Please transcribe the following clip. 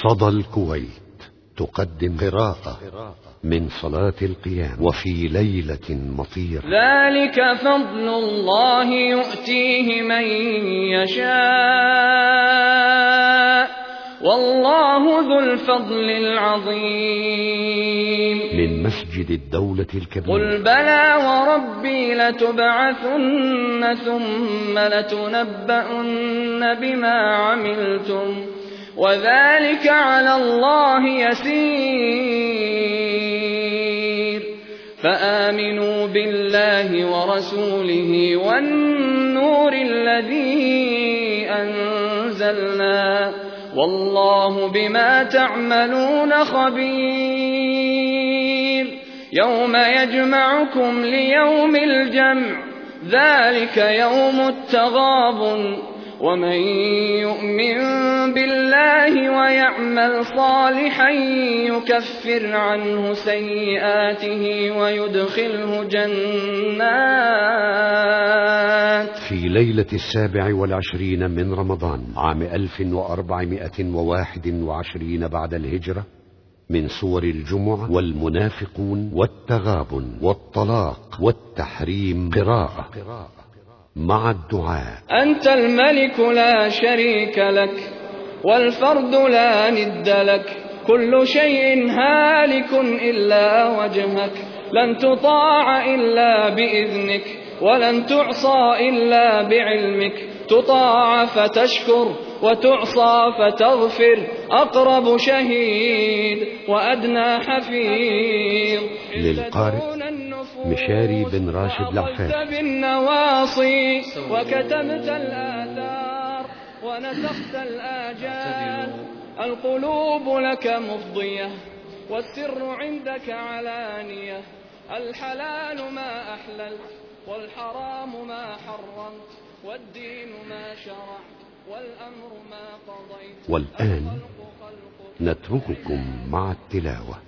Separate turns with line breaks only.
صدى الكويت تقدم قراءة من صلاة القيام وفي ليلة مطيرة.
ذلك فضل الله يؤتيه من يشاء والله ذو الفضل العظيم.
من مسجد الدولة الكبير.
قل بلى وربي لتبعثن ثم لتنبؤن بما عملتم وذلك على الله يسير. فآمنوا بالله ورسوله والنور الذي أنزلنا والله بما تعملون خبير. يوم يجمعكم ليوم الجمع ذلك يوم التغابن ومن يؤمن بالله ويعمل صالحا يكفر عنه سيئاته ويدخله جنات.
في ليلة 27 من رمضان عام 1421 بعد الهجرة من سور الجمعة والمنافقون والتغابن والطلاق والتحريم قراءة مع الدعاء.
أنت الملك لا شريك لك والفرد لا ند لك كل شيء هالك إلا وجهك لن تطاع إلا بإذنك ولن تعصى إلا بعلمك تطاع فتشكر وتعصى فتغفر أقرب شهيد وأدنى حفيظ.
للقارئ مشاري بن راشد العفاف.
بالنواصي وكتبت الآثار ونسخت الآجال القلوب لك مفضية والسر عندك علانية الحلال ما أحللت والحرام ما حرمت والدين ما شرعت والأمر ما قضيت.
والآن نترككم مع التلاوة.